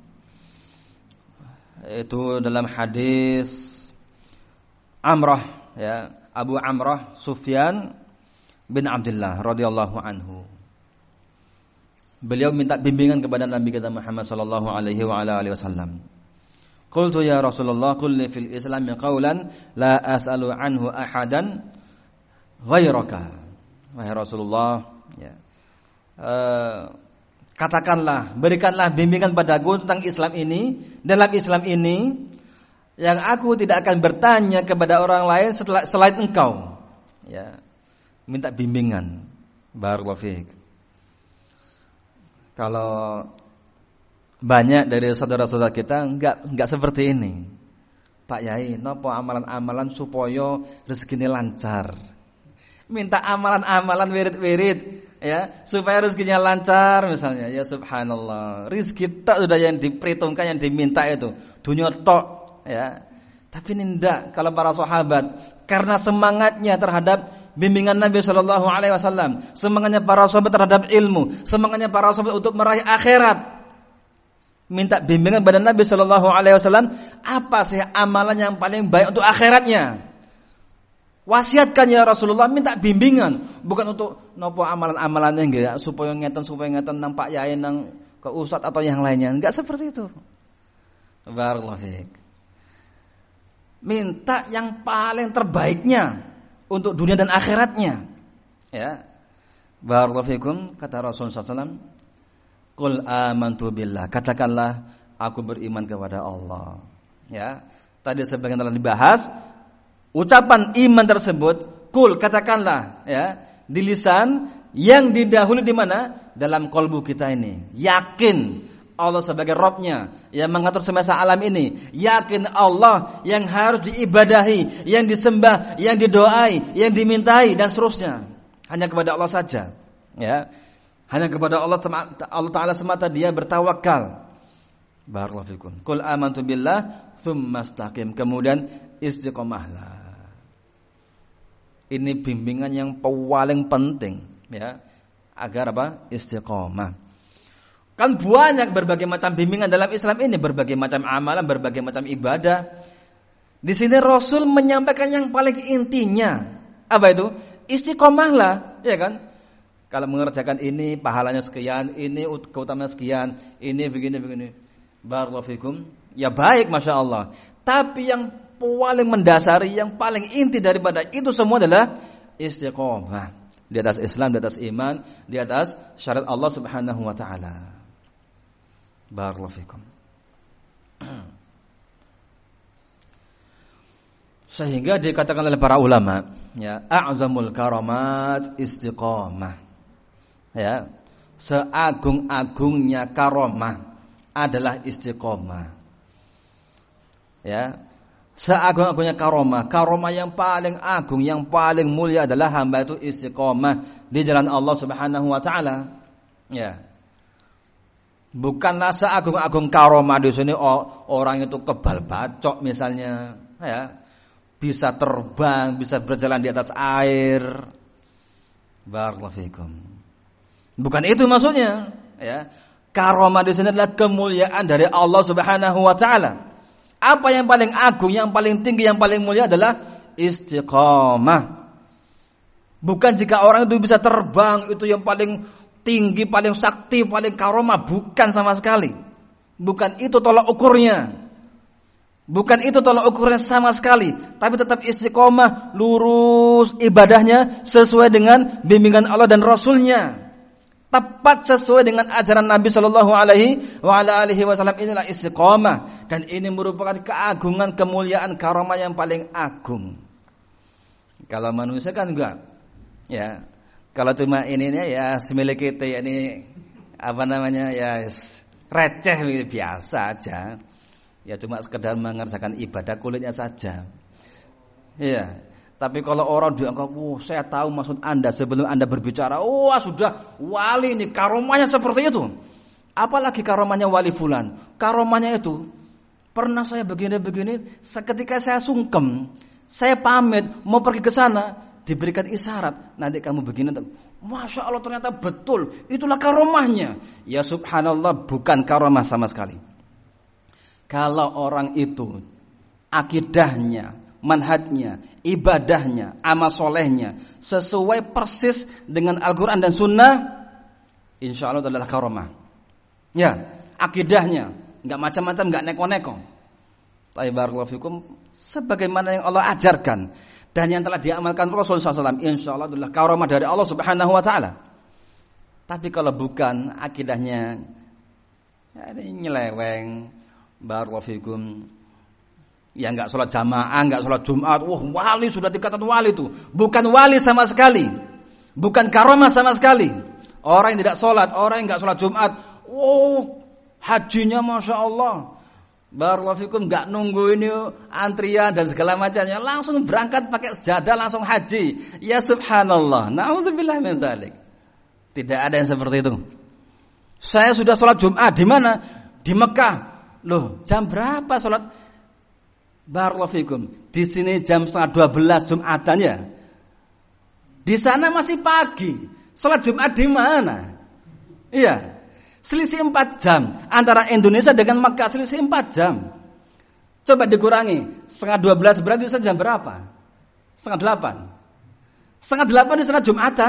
Itu dalam hadis Amrah, ya, Abu Amrah Sufyan bin Abdullah radhiyallahu anhu. Beliau minta bimbingan kepada Nabi kita Muhammad sallallahu alaihi wa ala alihi wasallam. Qultu ya Rasulullah, qul li fil Islam qawlan la as'alu anhu ahadan ghairaka. Wahai Rasulullah, ya. Katakanlah, berikanlah bimbingan padaku tentang Islam ini. Dalam Islam ini yang aku tidak akan bertanya kepada orang lain selain engkau. Ya. Minta bimbingan. Barakallahu fiik. Kalau banyak dari saudara-saudara kita enggak seperti ini. Pak Yai, napa amalan-amalan supaya rezekine lancar. Minta amalan-amalan wirid-wirid, ya, supaya rezekinya lancar misalnya. Ya subhanallah. Rezeki tok sudah yang diperhitungkan, yang diminta itu. Dunia tok, ya. Tapi ini enggak kalau para sahabat, karena semangatnya terhadap bimbingan Nabi sallallahu alaihi wasallam, semangatnya para sahabat terhadap ilmu, semangatnya para sahabat untuk meraih akhirat. Minta bimbingan pada Nabi sallallahu alaihi wasallam, apa sih amalan yang paling baik untuk akhiratnya? Wasiatkan ya Rasulullah, minta bimbingan, bukan untuk nopo amalan-amalannya enggak supaya ngeten nang Pak Yai nang ke ustaz atau yang lainnya, enggak seperti itu. Barakallahu fiik. Minta yang paling terbaiknya untuk dunia dan akhiratnya. Ya. Barakallahu fikum, kata Rasulullah SAW, qul amantu billah, katakanlah aku beriman kepada Allah. Ya. Tadi sebagian telah dibahas. Ucapan iman tersebut, qul, katakanlah, ya, di lisan, yang didahului di mana? Dalam kalbu kita ini. Yakin Allah sebagai Rabbnya yang mengatur semesta alam ini. Yakin Allah yang harus diibadahi, yang disembah, yang didoai, yang dimintai dan seterusnya. Hanya kepada Allah saja. Ya. Hanya kepada Allah Ta'ala semata dia bertawakal. Barakallahu fikum. Qul amantu billah tsumma istaqim. Kemudian istiqomahlah. Ini bimbingan yang paling penting, ya. Agar apa? Istiqomah. Kan banyak berbagai macam bimbingan dalam Islam ini, berbagai macam amalan, berbagai macam ibadah. Di sini Rasul menyampaikan yang paling intinya. Apa itu? Istiqomahlah, ya kan? Kalau mengerjakan ini pahalanya sekian, ini keutamaan sekian, ini begini. Barakallahu fikum. Ya baik, Masya Allah. Tapi yang paling mendasari, yang paling inti daripada itu semua adalah istiqomah. Di atas Islam, di atas iman, di atas syariat Allah Subhanahu wa taala. Barakallahu fikum. Sehingga dikatakan oleh para ulama, ya, a'zamul karamat istiqamah. Ya, seagung-agungnya karamah adalah istiqamah. Ya, seagung-agungnya karamah yang paling agung, yang paling mulia adalah hamba itu istiqamah di jalan Allah Subhanahu wa taala. Ya. Bukanlah seagung-agung karamah di sini orang itu kebal bacok misalnya, ya. Bisa terbang, bisa berjalan di atas air. Barakallahu fikum. Bukan itu maksudnya, ya. Karamah di sini adalah kemuliaan dari Allah Subhanahu wa taala. Apa yang paling agung, yang paling tinggi, yang paling mulia adalah istiqamah. Bukan jika orang itu bisa terbang, itu yang paling tinggi, paling sakti, paling karamah. Bukan sama sekali. Bukan itu tolak ukurnya. Bukan itu tolak ukurnya sama sekali. Tapi tetap istiqamah, lurus ibadahnya sesuai dengan bimbingan Allah dan Rasulnya. Tepat sesuai dengan ajaran Nabi Shallallahu Alaihi Wasallam. Inilah istiqamah, dan ini merupakan keagungan, kemuliaan, karamah yang paling agung. Kalau manusia kan enggak, ya. Kalau cuma ini ya semilik kita, ini apa namanya, ya receh biasa aja. Ya cuma sekedar mengerjakan ibadah kulitnya saja. Iya. Tapi kalau orang dianggap, saya tahu maksud Anda sebelum Anda berbicara, sudah wali ini, karomahnya seperti itu. Apalagi karomahnya wali fulan. Karomahnya itu, pernah saya begini-begini, seketika saya sungkem, saya pamit mau pergi ke sana, diberikan isyarat, nanti kamu begini, Masya Allah ternyata betul, itulah karomahnya. Ya subhanallah, bukan karomah sama sekali. Kalau orang itu akidahnya, manhajnya, ibadahnya, amal solehnya sesuai persis dengan Al-Quran dan Sunnah, insya Allah adalah karomah. Ya, akidahnya nggak macam-macam, nggak neko-neko. Tapi barakallahu fikum, sebagaimana yang Allah ajarkan dan yang telah diamalkan Rasulullah SAW, insya Allah adalah karomah dari Allah Subhanahu Wa Taala. Tapi kalau bukan akidahnya, ya ini nyeleweng, barakallahu fikum, ya nggak sholat jamaah, nggak sholat Jumat, wah wali sudah dikatakan wali itu, bukan wali sama sekali, bukan karomah sama sekali. Orang yang tidak sholat, orang yang nggak sholat Jumat, hajinya masya Allah. Barakallahu fikum, enggak nunggu ini antrian dan segala macamnya, langsung berangkat pakai sejadah langsung haji. Ya subhanallah. Nauzubillah min dzalik. Tidak ada yang seperti itu. Saya sudah sholat Jumat di mana? Di Mekah. Loh, jam berapa sholat? Barakallahu fikum. Di sini jam 11:30 Jumatan ya. Di sana masih pagi. Sholat Jumat di mana? Iya. Selisih 4 jam antara Indonesia dengan Makkah, selisih 4 jam. Coba dikurangi 11:30 berarti jam berapa? 7:30. 7:30 di sana Jumatan.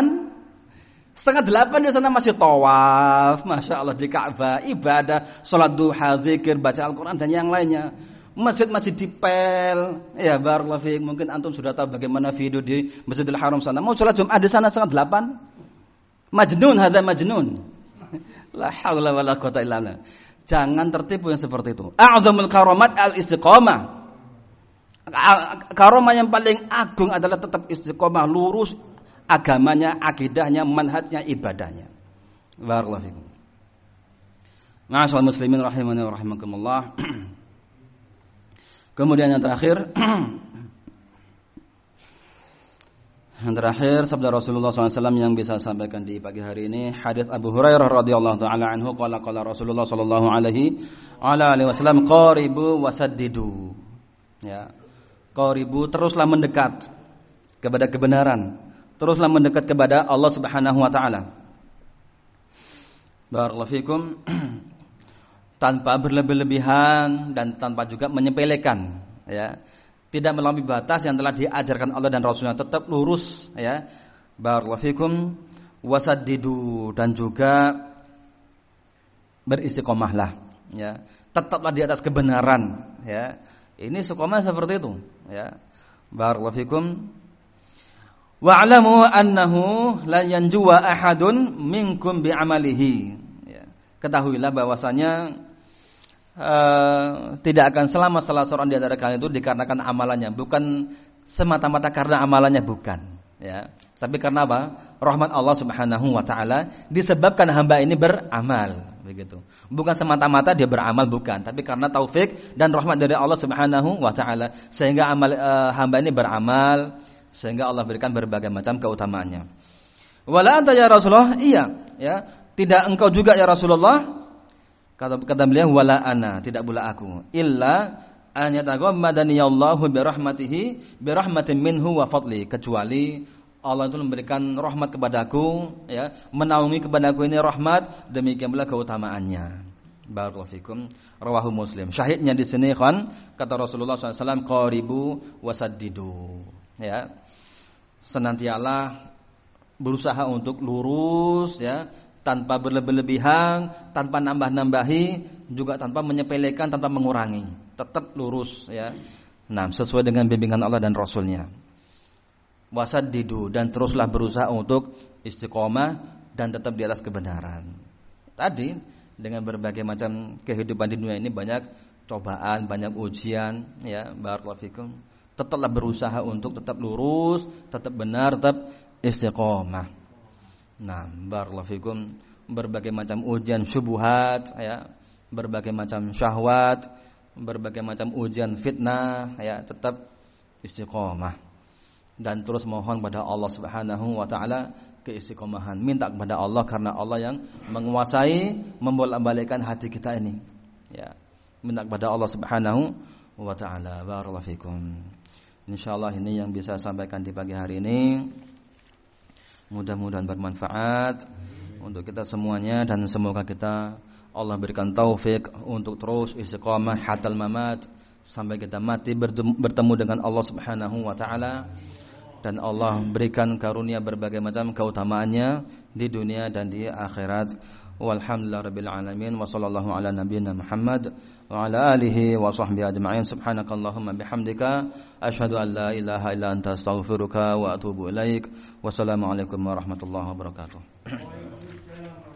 7:30 di sana masih tawaf, masya Allah di Ka'bah, ibadah, sholat duha, zikir, baca Al-Quran dan yang lainnya. Masjid masih dipel. Ya barakallahu fiik, mungkin antum sudah tahu bagaimana video di Masjidil Haram sana. Mau sholat Jumat di sana 7:30? Majnun, hadza majnun. La haula wala quwata illa billah. Jangan tertipu yang seperti itu. A'zamul karamat al-istiqamah. Karomah yang paling agung adalah tetap istiqamah, lurus agamanya, akidahnya, manhajnya, ibadahnya. Barakallahu fikum. Ma'asyiral muslimin rahimani wa rahimakumullah. Kemudian yang terakhir, sabda Rasulullah SAW yang bisa sampaikan di pagi hari ini, hadis Abu Hurairah radhiyallahu taala anhu, qala Rasulullah sallallahu alaihi wasallam, qaribu wasaddidu. Ya. Qaribu, teruslah mendekat kepada kebenaran, teruslah mendekat kepada Allah Subhanahu wa taala. Barakallahu fikum. Tanpa berlebih-lebihan dan tanpa juga menyepelekan, ya. Tidak melampaui batas yang telah diajarkan Allah dan Rasulnya, tetap lurus, ya. Barakallahu fikum, wasaddidu, dan juga beristiqomahlah, ya. Tetaplah di atas kebenaran, ya. Ini istiqomah seperti itu, ya. Barakallahu fikum. Wa'lamu annahu la yanjuwa ahadun minkum bi'amalihi. Ya. Ketahuilah bahwasanya tidak akan selamat salah seorang di antara kalian itu dikarenakan amalannya, bukan semata-mata karena amalannya, bukan, ya, tapi karena apa? Rahmat Allah Subhanahu wa taala, disebabkan hamba ini beramal, begitu. Bukan semata-mata dia beramal, bukan, tapi karena taufik dan rahmat dari Allah Subhanahu wa taala, sehingga hamba ini beramal, sehingga Allah berikan berbagai macam keutamaannya. Wala anta ya Rasulullah, iya, ya, tidak engkau juga ya Rasulullah. Kata beliau, wala ana, tidak pula aku, illa an yataghammadani Allahu bi rahmatin minhu wa fadli, kecuali Allah itu memberikan rahmat kepadaku, ya, menaungi kepadaku ini rahmat, demikian pula keutamaannya. Barakallahu fikum. Rawahu Muslim. Syahidnya di sini kan, kata Rasulullah SAW, qaribu wasaddidu, ya, senantialah berusaha untuk lurus, ya, tanpa berlebih-lebihan, tanpa nambah-nambahi, juga tanpa menyepelekan, tanpa mengurangi. Tetap lurus, ya. Nah, sesuai dengan bimbingan Allah dan Rasulnya. Wasaddidu, dan teruslah berusaha untuk istiqomah dan tetap di atas kebenaran. Tadi dengan berbagai macam kehidupan di dunia ini banyak cobaan, banyak ujian, ya, barakallahu fikum. Tetaplah berusaha untuk tetap lurus, tetap benar, tetap istiqomah. Nah, barakallahu fikum, berbagai macam ujian syubhat, ya, berbagai macam syahwat, berbagai macam ujian fitnah, ya, tetap istiqomah dan terus mohon pada Allah Subhanahu wa taala keistiqomahan. Minta kepada Allah karena Allah yang menguasai membolak-balikkan hati kita ini, ya. Minta kepada Allah Subhanahu wa taala. Barakallahu fikum. Insyaallah ini yang bisa saya sampaikan di pagi hari ini. Mudah-mudahan bermanfaat untuk kita semuanya, dan semoga kita Allah berikan taufik untuk terus istiqamah hatal mamat sampai kita mati bertemu dengan Allah Subhanahu wa taala, dan Allah berikan karunia berbagai macam keutamaannya di dunia dan di akhirat. Walhamdulillahirabbil alamin wa sallallahu ala nabiyyina Muhammad wa ala alihi wa sahbihi ajma'in. Subhanakallahumma bihamdika asyhadu an la ilaha illa anta astaghfiruka wa atubu ilaik. Wassalamualaikum warahmatullahi wabarakatuh.